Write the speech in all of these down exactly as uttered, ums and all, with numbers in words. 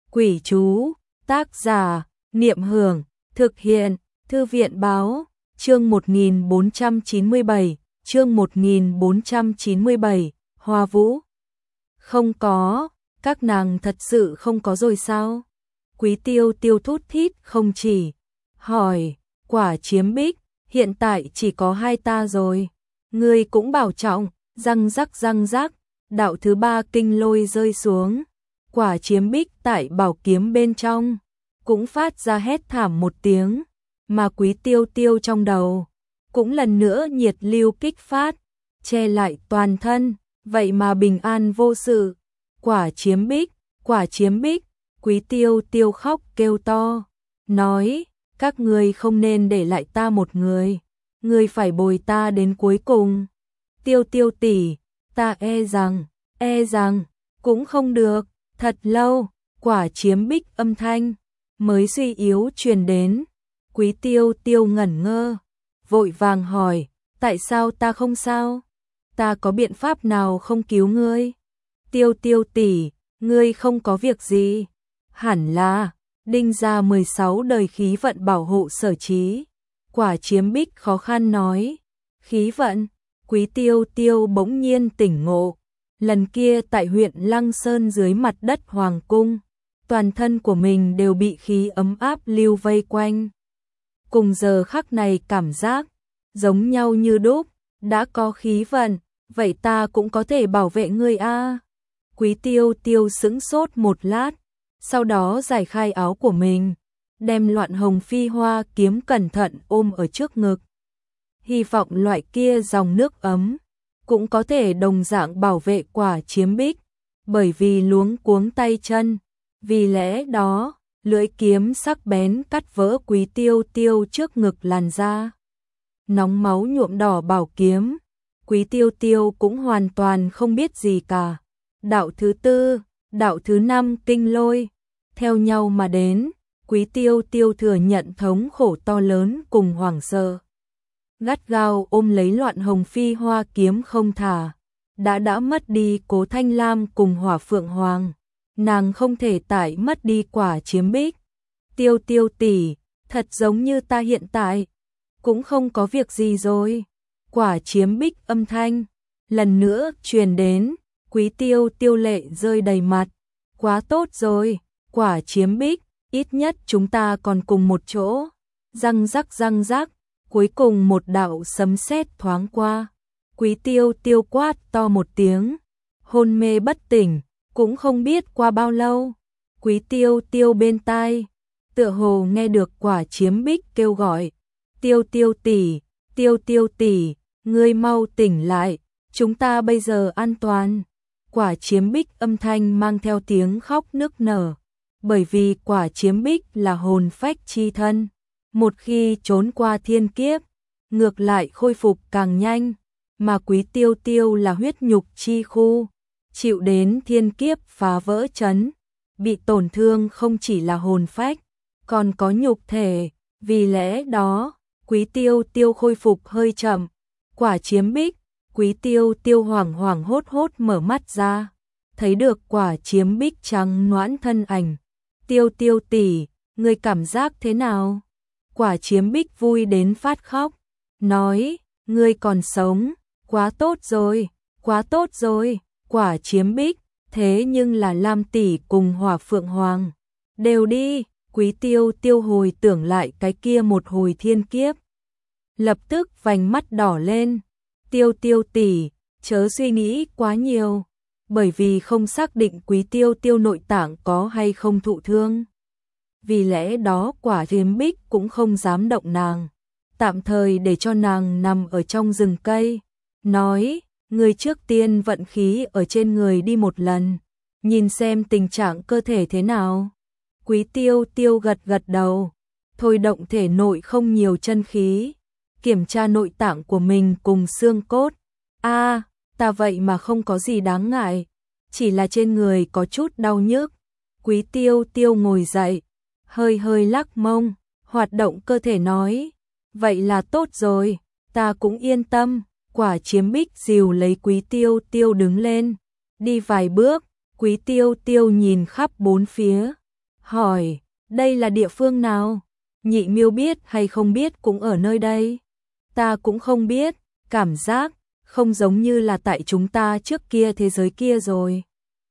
Quỷ chú, tác giả, Niệm Hưởng, thực hiện, Thư viện báo, chương một nghìn bốn trăm chín mươi bảy, chương một nghìn bốn trăm chín mươi bảy, Hoa Vũ. Không có, các nàng thật sự không có rồi sao? Quý Tiêu Tiêu thút thít không chỉ, hỏi, Quả Chiếm Bích, hiện tại chỉ có hai ta rồi. Ngươi cũng bảo trọng, răng rắc răng rắc, đạo thứ ba kinh lôi rơi xuống. Quả Chiếm Bích tại bảo kiếm bên trong, cũng phát ra hét thảm một tiếng, mà Quý Tiêu Tiêu trong đầu, cũng lần nữa nhiệt lưu kích phát, che lại toàn thân, vậy mà bình an vô sự. Quả Chiếm Bích, Quả Chiếm Bích, Quý Tiêu Tiêu khóc kêu to, nói, các ngươi không nên để lại ta một người, ngươi phải bồi ta đến cuối cùng. Tiêu Tiêu tỷ, ta e rằng, e rằng, cũng không được. Thật lâu, Quả Chiếm Bích âm thanh mới suy yếu truyền đến. Quý Tiêu Tiêu ngẩn ngơ, vội vàng hỏi, tại sao ta không sao? Ta có biện pháp nào không cứu ngươi? Tiêu Tiêu tỷ, ngươi không có việc gì? Hẳn là, đinh ra mười sáu đời khí vận bảo hộ sở trí. Quả Chiếm Bích khó khăn nói, khí vận? Quý Tiêu Tiêu bỗng nhiên tỉnh ngộ. Lần kia tại huyện Lăng Sơn dưới mặt đất Hoàng Cung, toàn thân của mình đều bị khí ấm áp lưu vây quanh. Cùng giờ khắc này cảm giác, giống nhau như đúc, đã có khí vận, vậy ta cũng có thể bảo vệ ngươi a. Quý Tiêu Tiêu sững sốt một lát, sau đó giải khai áo của mình, đem Loạn Hồng Phi Hoa kiếm cẩn thận ôm ở trước ngực. Hy vọng loại kia dòng nước ấm cũng có thể đồng dạng bảo vệ Quả Chiếm Bích, bởi vì luống cuống tay chân, vì lẽ đó, lưỡi kiếm sắc bén cắt vỡ Quý Tiêu Tiêu trước ngực làn da. Nóng máu nhuộm đỏ bảo kiếm, Quý Tiêu Tiêu cũng hoàn toàn không biết gì cả. Đạo thứ tư, đạo thứ năm kinh lôi, theo nhau mà đến, Quý Tiêu Tiêu thừa nhận thống khổ to lớn cùng hoảng sợ. Gắt gao ôm lấy Loạn Hồng Phi Hoa kiếm không thả, đã đã mất đi Cố Thanh Lam cùng Hỏa Phượng Hoàng, nàng không thể tải mất đi Quả Chiếm Bích. Tiêu Tiêu tỷ, thật giống như ta hiện tại, cũng không có việc gì rồi. Quả Chiếm Bích âm thanh, lần nữa truyền đến, Quý Tiêu Tiêu lệ rơi đầy mặt, quá tốt rồi, Quả Chiếm Bích, ít nhất chúng ta còn cùng một chỗ. Răng rắc răng rắc. Cuối cùng một đạo sấm sét thoáng qua, Quý Tiêu Tiêu quát to một tiếng, hôn mê bất tỉnh, cũng không biết qua bao lâu. Quý Tiêu Tiêu bên tai, tựa hồ nghe được Quả Chiếm Bích kêu gọi, Tiêu Tiêu tỷ, Tiêu Tiêu tỷ, ngươi mau tỉnh lại, chúng ta bây giờ an toàn. Quả Chiếm Bích âm thanh mang theo tiếng khóc nức nở, bởi vì Quả Chiếm Bích là hồn phách chi thân. Một khi trốn qua thiên kiếp, ngược lại khôi phục càng nhanh, mà Quý Tiêu Tiêu là huyết nhục chi khu, chịu đến thiên kiếp phá vỡ chấn, bị tổn thương không chỉ là hồn phách, còn có nhục thể, vì lẽ đó, Quý Tiêu Tiêu khôi phục hơi chậm. Quả Chiếm Bích, Quý Tiêu Tiêu hoảng hoảng hốt hốt mở mắt ra, thấy được Quả Chiếm Bích trắng nõn thân ảnh. Tiêu Tiêu tỷ, ngươi cảm giác thế nào? Quả Chiếm Bích vui đến phát khóc, nói, ngươi còn sống, quá tốt rồi, quá tốt rồi. Quả Chiếm Bích, thế nhưng là Lam tỷ cùng Hỏa Phượng Hoàng, đều đi. Quý Tiêu Tiêu hồi tưởng lại cái kia một hồi thiên kiếp, lập tức vành mắt đỏ lên. Tiêu Tiêu tỷ, chớ suy nghĩ quá nhiều, bởi vì không xác định Quý Tiêu Tiêu nội tạng có hay không thụ thương. Vì lẽ đó Quả Chiếm Bích cũng không dám động nàng, tạm thời để cho nàng nằm ở trong rừng cây, nói, người trước tiên vận khí ở trên người đi một lần, nhìn xem tình trạng cơ thể thế nào. Quý Tiêu Tiêu gật gật đầu, thôi động thể nội không nhiều chân khí, kiểm tra nội tạng của mình cùng xương cốt. A, à, ta vậy mà không có gì đáng ngại, chỉ là trên người có chút đau nhức. Quý Tiêu Tiêu ngồi dậy, hơi hơi lắc mông, hoạt động cơ thể nói, vậy là tốt rồi, ta cũng yên tâm. Quả Chiếm Bích dìu lấy Quý Tiêu Tiêu đứng lên, đi vài bước, Quý Tiêu Tiêu nhìn khắp bốn phía, hỏi, đây là địa phương nào? Nhị Miêu biết hay không biết cũng ở nơi đây. Ta cũng không biết, cảm giác không giống như là tại chúng ta trước kia thế giới kia rồi.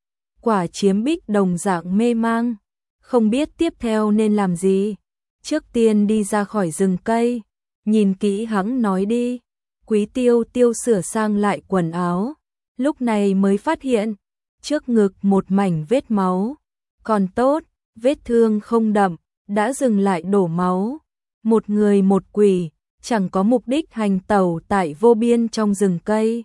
Quả Chiếm Bích đồng dạng mê mang, không biết tiếp theo nên làm gì. Trước tiên đi ra khỏi rừng cây, nhìn kỹ hắn nói đi. Quý Tiêu Tiêu sửa sang lại quần áo, lúc này mới phát hiện, trước ngực một mảnh vết máu. Còn tốt, vết thương không đậm, đã dừng lại đổ máu. Một người một quỷ, chẳng có mục đích hành tẩu tại vô biên trong rừng cây.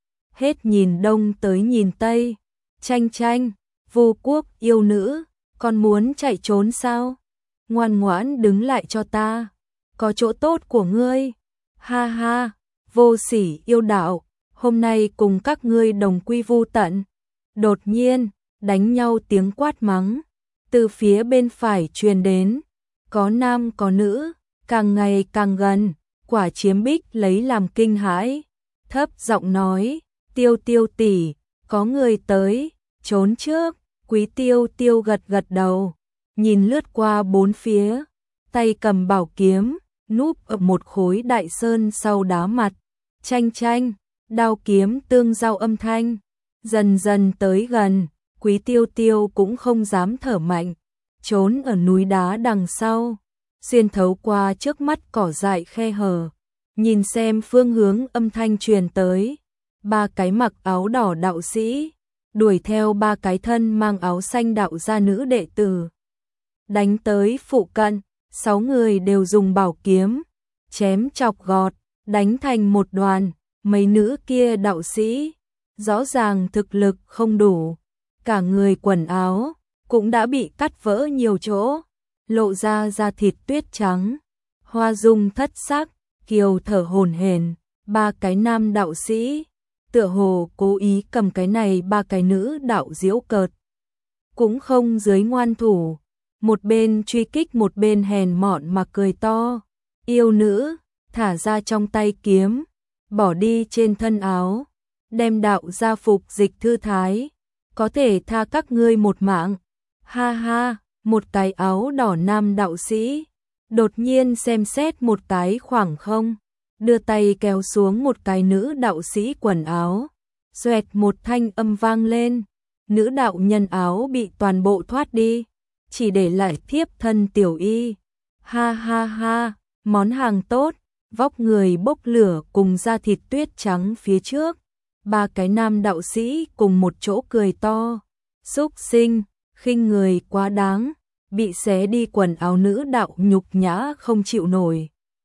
Hết nhìn đông tới nhìn tây, Tranh Tranh, vô quốc yêu nữ, con muốn chạy trốn sao? Ngoan ngoãn đứng lại cho ta, có chỗ tốt của ngươi. Ha ha, vô sỉ yêu đạo, hôm nay cùng các ngươi đồng quy vu tận. Đột nhiên, đánh nhau tiếng quát mắng, từ phía bên phải truyền đến, có nam có nữ, càng ngày càng gần. Quả Chiếm Bích lấy làm kinh hãi, thấp giọng nói, Tiêu Tiêu tỷ, có người tới, trốn trước. Quý Tiêu Tiêu gật gật đầu, nhìn lướt qua bốn phía, tay cầm bảo kiếm, núp ở một khối đại sơn sau đá mặt. Tranh Tranh, đao kiếm tương giao âm thanh, dần dần tới gần. Quý Tiêu Tiêu cũng không dám thở mạnh, trốn ở núi đá đằng sau, xuyên thấu qua trước mắt cỏ dại khe hở, nhìn xem phương hướng âm thanh truyền tới. Ba cái mặc áo đỏ đạo sĩ đuổi theo ba cái thân mang áo xanh đạo gia nữ đệ tử, đánh tới phụ cận. Sáu người đều dùng bảo kiếm chém chọc gọt, đánh thành một đoàn. Mấy nữ kia đạo sĩ rõ ràng thực lực không đủ, cả người quần áo cũng đã bị cắt vỡ nhiều chỗ, lộ ra da thịt tuyết trắng, hoa dung thất sắc, kiều thở hổn hển. Ba cái nam đạo sĩ tựa hồ cố ý cầm cái này ba cái nữ đạo giễu cợt, cũng không dưới ngoan thủ, một bên truy kích một bên hèn mọn mà cười to. Yêu nữ, thả ra trong tay kiếm, bỏ đi trên thân áo, đem đạo gia phục dịch thư thái, có thể tha các ngươi một mạng. Ha ha, một cái áo đỏ nam đạo sĩ đột nhiên xem xét một cái khoảng không, đưa tay kéo xuống một cái nữ đạo sĩ quần áo, xoẹt một thanh âm vang lên, nữ đạo nhân áo bị toàn bộ thoát đi, chỉ để lại thiếp thân tiểu y. Ha ha ha, món hàng tốt, vóc người bốc lửa cùng da thịt tuyết trắng phía trước. Ba cái nam đạo sĩ cùng một chỗ cười to, xúc sinh, khinh người quá đáng, bị xé đi quần áo nữ đạo nhục nhã không chịu nổi.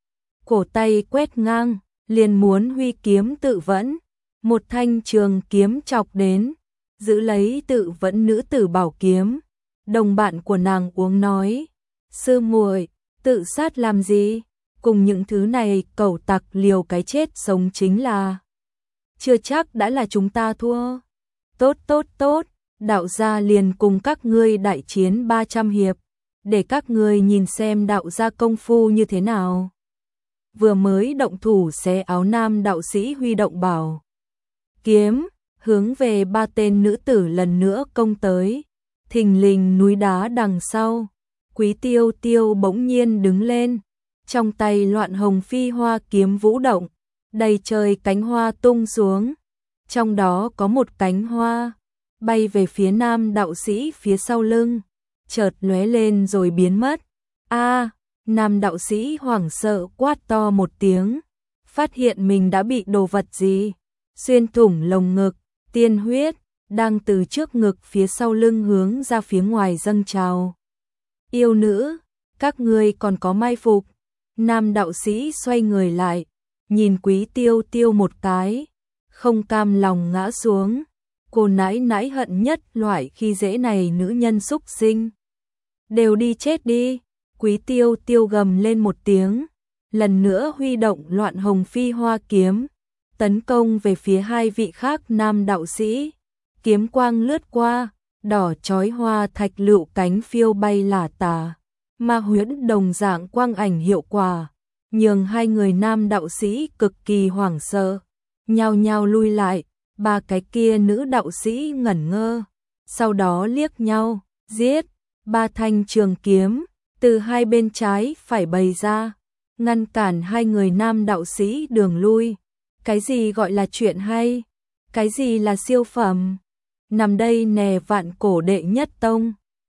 Cổ tay quét ngang, liền muốn huy kiếm tự vẫn, một thanh trường kiếm chọc đến, giữ lấy tự vẫn nữ tử bảo kiếm. Đồng bạn của nàng uống nói, sư muội, tự sát làm gì, cùng những thứ này cẩu tặc liều cái chết sống chính là, chưa chắc đã là chúng ta thua. Tốt tốt tốt, đạo gia liền cùng các ngươi đại chiến ba trăm hiệp, để các ngươi nhìn xem đạo gia công phu như thế nào. Vừa mới động thủ xé áo nam đạo sĩ huy động bảo kiếm, hướng về ba tên nữ tử lần nữa công tới. Thình lình núi đá đằng sau, Quý Tiêu Tiêu bỗng nhiên đứng lên, trong tay loạn hồng phi hoa kiếm vũ động, đầy trời cánh hoa tung xuống, trong đó có một cánh hoa bay về phía nam đạo sĩ phía sau lưng, chợt lóe lên rồi biến mất. A, nam đạo sĩ hoảng sợ quát to một tiếng, phát hiện mình đã bị đồ vật gì xuyên thủng lồng ngực, tiên huyết đang từ trước ngực phía sau lưng hướng ra phía ngoài dâng trào. Yêu nữ, các ngươi còn có mai phục. Nam đạo sĩ xoay người lại, nhìn Quý Tiêu Tiêu một cái, không cam lòng ngã xuống. Cô nãi nãi hận nhất loại khi dễ này nữ nhân xúc sinh. Đều đi chết đi. Quý Tiêu Tiêu gầm lên một tiếng, lần nữa huy động loạn hồng phi hoa kiếm, tấn công về phía hai vị khác nam đạo sĩ. Kiếm quang lướt qua, đỏ chói hoa thạch lựu cánh phiêu bay lả tả, ma huyễn đồng dạng quang ảnh hiệu quả, nhường hai người nam đạo sĩ cực kỳ hoảng sợ, nhao nhao lui lại. Ba cái kia nữ đạo sĩ ngẩn ngơ, sau đó liếc nhau, giết. ba thanh trường kiếm, từ hai bên trái phải bày ra, ngăn cản hai người nam đạo sĩ đường lui. Cái gì gọi là chuyện hay? Cái gì là siêu phẩm? Nằm đây nè vạn cổ đệ nhất tông.